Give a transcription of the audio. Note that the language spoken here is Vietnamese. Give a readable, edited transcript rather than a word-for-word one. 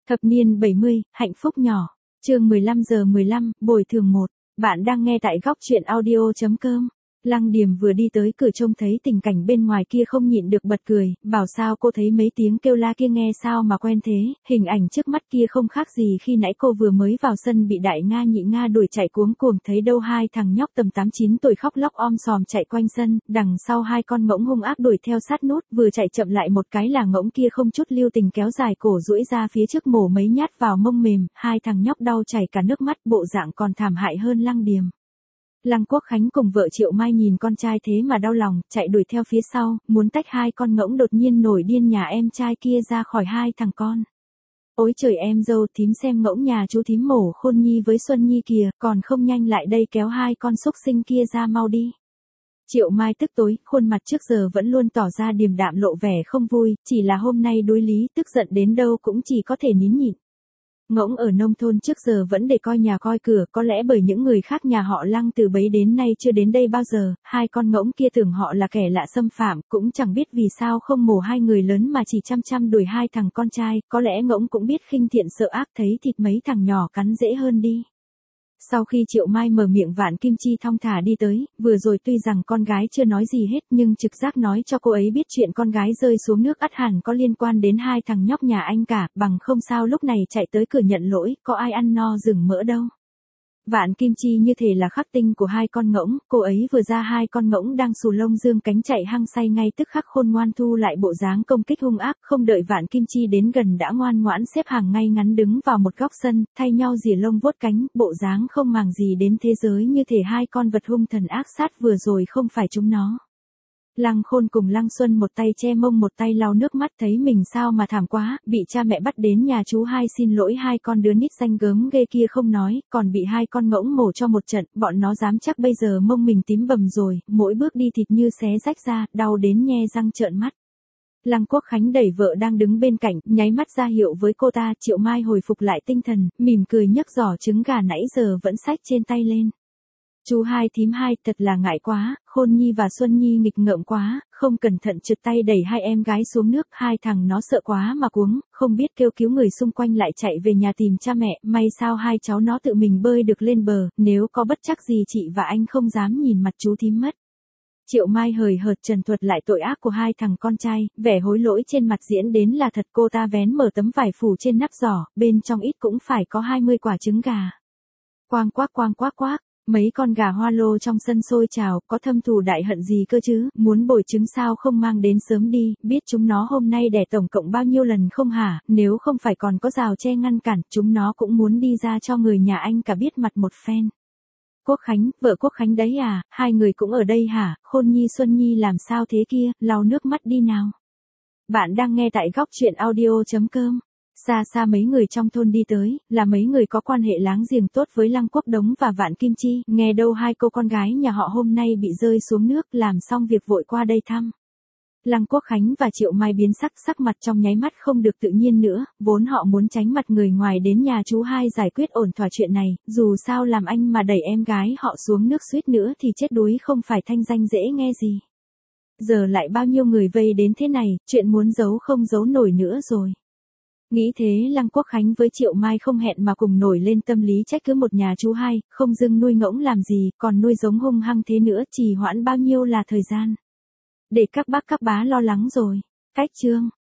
Thập niên 70, hạnh phúc nhỏ. Chương 15:15, bồi thường 1. Bạn đang nghe tại góc truyện audio.com. Lăng Điềm vừa đi tới cửa trông thấy tình cảnh bên ngoài kia không nhịn được bật cười, bảo sao cô thấy mấy tiếng kêu la kia nghe sao mà quen thế, hình ảnh trước mắt kia không khác gì khi nãy cô vừa mới vào sân bị đại Nga nhị Nga đuổi chạy cuống cuồng, thấy đâu hai thằng nhóc tầm 8-9 tuổi khóc lóc om sòm chạy quanh sân, đằng sau hai con ngỗng hung ác đuổi theo sát nút, vừa chạy chậm lại một cái là ngỗng kia không chút lưu tình kéo dài cổ duỗi ra phía trước mổ mấy nhát vào mông mềm, hai thằng nhóc đau chảy cả nước mắt, bộ dạng còn thảm hại hơn Lăng Điềm. Lăng Quốc Khánh cùng vợ Triệu Mai nhìn con trai thế mà đau lòng, chạy đuổi theo phía sau, muốn tách hai con ngỗng đột nhiên nổi điên nhà em trai kia ra khỏi hai thằng con. Ôi trời em dâu, thím xem ngỗng nhà chú thím mổ Khôn Nhi với Xuân Nhi kìa, còn không nhanh lại đây kéo hai con xúc sinh kia ra mau đi. Triệu Mai tức tối, khuôn mặt trước giờ vẫn luôn tỏ ra điềm đạm lộ vẻ không vui, chỉ là hôm nay đối lý tức giận đến đâu cũng chỉ có thể nín nhịn. Ngỗng ở nông thôn trước giờ vẫn để coi nhà coi cửa, có lẽ bởi những người khác nhà họ Lăng từ bấy đến nay chưa đến đây bao giờ, hai con ngỗng kia tưởng họ là kẻ lạ xâm phạm, cũng chẳng biết vì sao không mổ hai người lớn mà chỉ chăm đuổi hai thằng con trai, có lẽ ngỗng cũng biết khinh thiện sợ ác, thấy thịt mấy thằng nhỏ cắn dễ hơn đi. Sau khi Triệu Mai mở miệng, Vạn Kim Chi thong thả đi tới, vừa rồi tuy rằng con gái chưa nói gì hết nhưng trực giác nói cho cô ấy biết chuyện con gái rơi xuống nước ắt hẳn có liên quan đến hai thằng nhóc nhà anh cả, bằng không sao lúc này chạy tới cửa nhận lỗi, có ai ăn no rừng mỡ đâu. Vạn Kim Chi như thể là khắc tinh của hai con ngỗng, cô ấy vừa ra hai con ngỗng đang xù lông dương cánh chạy hăng say ngay tức khắc khôn ngoan thu lại bộ dáng công kích hung ác, không đợi Vạn Kim Chi đến gần đã ngoan ngoãn xếp hàng ngay ngắn đứng vào một góc sân, thay nhau rỉa lông vuốt cánh, bộ dáng không màng gì đến thế giới như thể hai con vật hung thần ác sát vừa rồi không phải chúng nó. Lăng Khôn cùng Lăng Xuân một tay che mông một tay lau nước mắt, thấy mình sao mà thảm quá, bị cha mẹ bắt đến nhà chú hai xin lỗi hai con đứa nít danh gớm ghê kia không nói, còn bị hai con ngỗng mổ cho một trận, bọn nó dám chắc bây giờ mông mình tím bầm rồi, mỗi bước đi thịt như xé rách ra, đau đến nhe răng trợn mắt. Lăng Quốc Khánh đẩy vợ đang đứng bên cạnh, nháy mắt ra hiệu với cô ta. Triệu Mai hồi phục lại tinh thần, mỉm cười nhấc giỏ trứng gà nãy giờ vẫn xách trên tay lên. Chú hai thím hai, thật là ngại quá, Khôn Nhi và Xuân Nhi nghịch ngợm quá, không cẩn thận trượt tay đẩy hai em gái xuống nước, hai thằng nó sợ quá mà cuống, không biết kêu cứu người xung quanh lại chạy về nhà tìm cha mẹ, may sao hai cháu nó tự mình bơi được lên bờ, nếu có bất trắc gì chị và anh không dám nhìn mặt chú thím mất. Triệu Mai hời hợt trần thuật lại tội ác của hai thằng con trai, vẻ hối lỗi trên mặt diễn đến là thật. Cô ta vén mở tấm vải phủ trên nắp giỏ, bên trong ít cũng phải có 20 quả trứng gà. Quang quác quác. Mấy con gà hoa lô trong sân sôi trào, có thâm thù đại hận gì cơ chứ, muốn bồi trứng sao không mang đến sớm đi, biết chúng nó hôm nay đẻ tổng cộng bao nhiêu lần không hả, nếu không phải còn có rào tre ngăn cản, chúng nó cũng muốn đi ra cho người nhà anh cả biết mặt một phen. Quốc Khánh, vợ Quốc Khánh đấy à, hai người cũng ở đây hả, Khôn Nhi Xuân Nhi làm sao thế kia, lau nước mắt đi nào. Bạn đang nghe tại góc truyện audio.com. Xa xa mấy người trong thôn đi tới, là mấy người có quan hệ láng giềng tốt với Lăng Quốc Đống và Vạn Kim Chi, nghe đâu hai cô con gái nhà họ hôm nay bị rơi xuống nước, làm xong việc vội qua đây thăm. Lăng Quốc Khánh và Triệu Mai biến sắc mặt trong nháy mắt không được tự nhiên nữa, vốn họ muốn tránh mặt người ngoài đến nhà chú hai giải quyết ổn thỏa chuyện này, dù sao làm anh mà đẩy em gái họ xuống nước suýt nữa thì chết đuối không phải thanh danh dễ nghe gì. Giờ lại bao nhiêu người vây đến thế này, chuyện muốn giấu không giấu nổi nữa rồi. Nghĩ thế Lăng Quốc Khánh với Triệu Mai không hẹn mà cùng nổi lên tâm lý trách cứ một nhà chú hai, không dưng nuôi ngỗng làm gì, còn nuôi giống hung hăng thế nữa, trì hoãn bao nhiêu là thời gian. Để các bác các bá lo lắng rồi. Cách chương.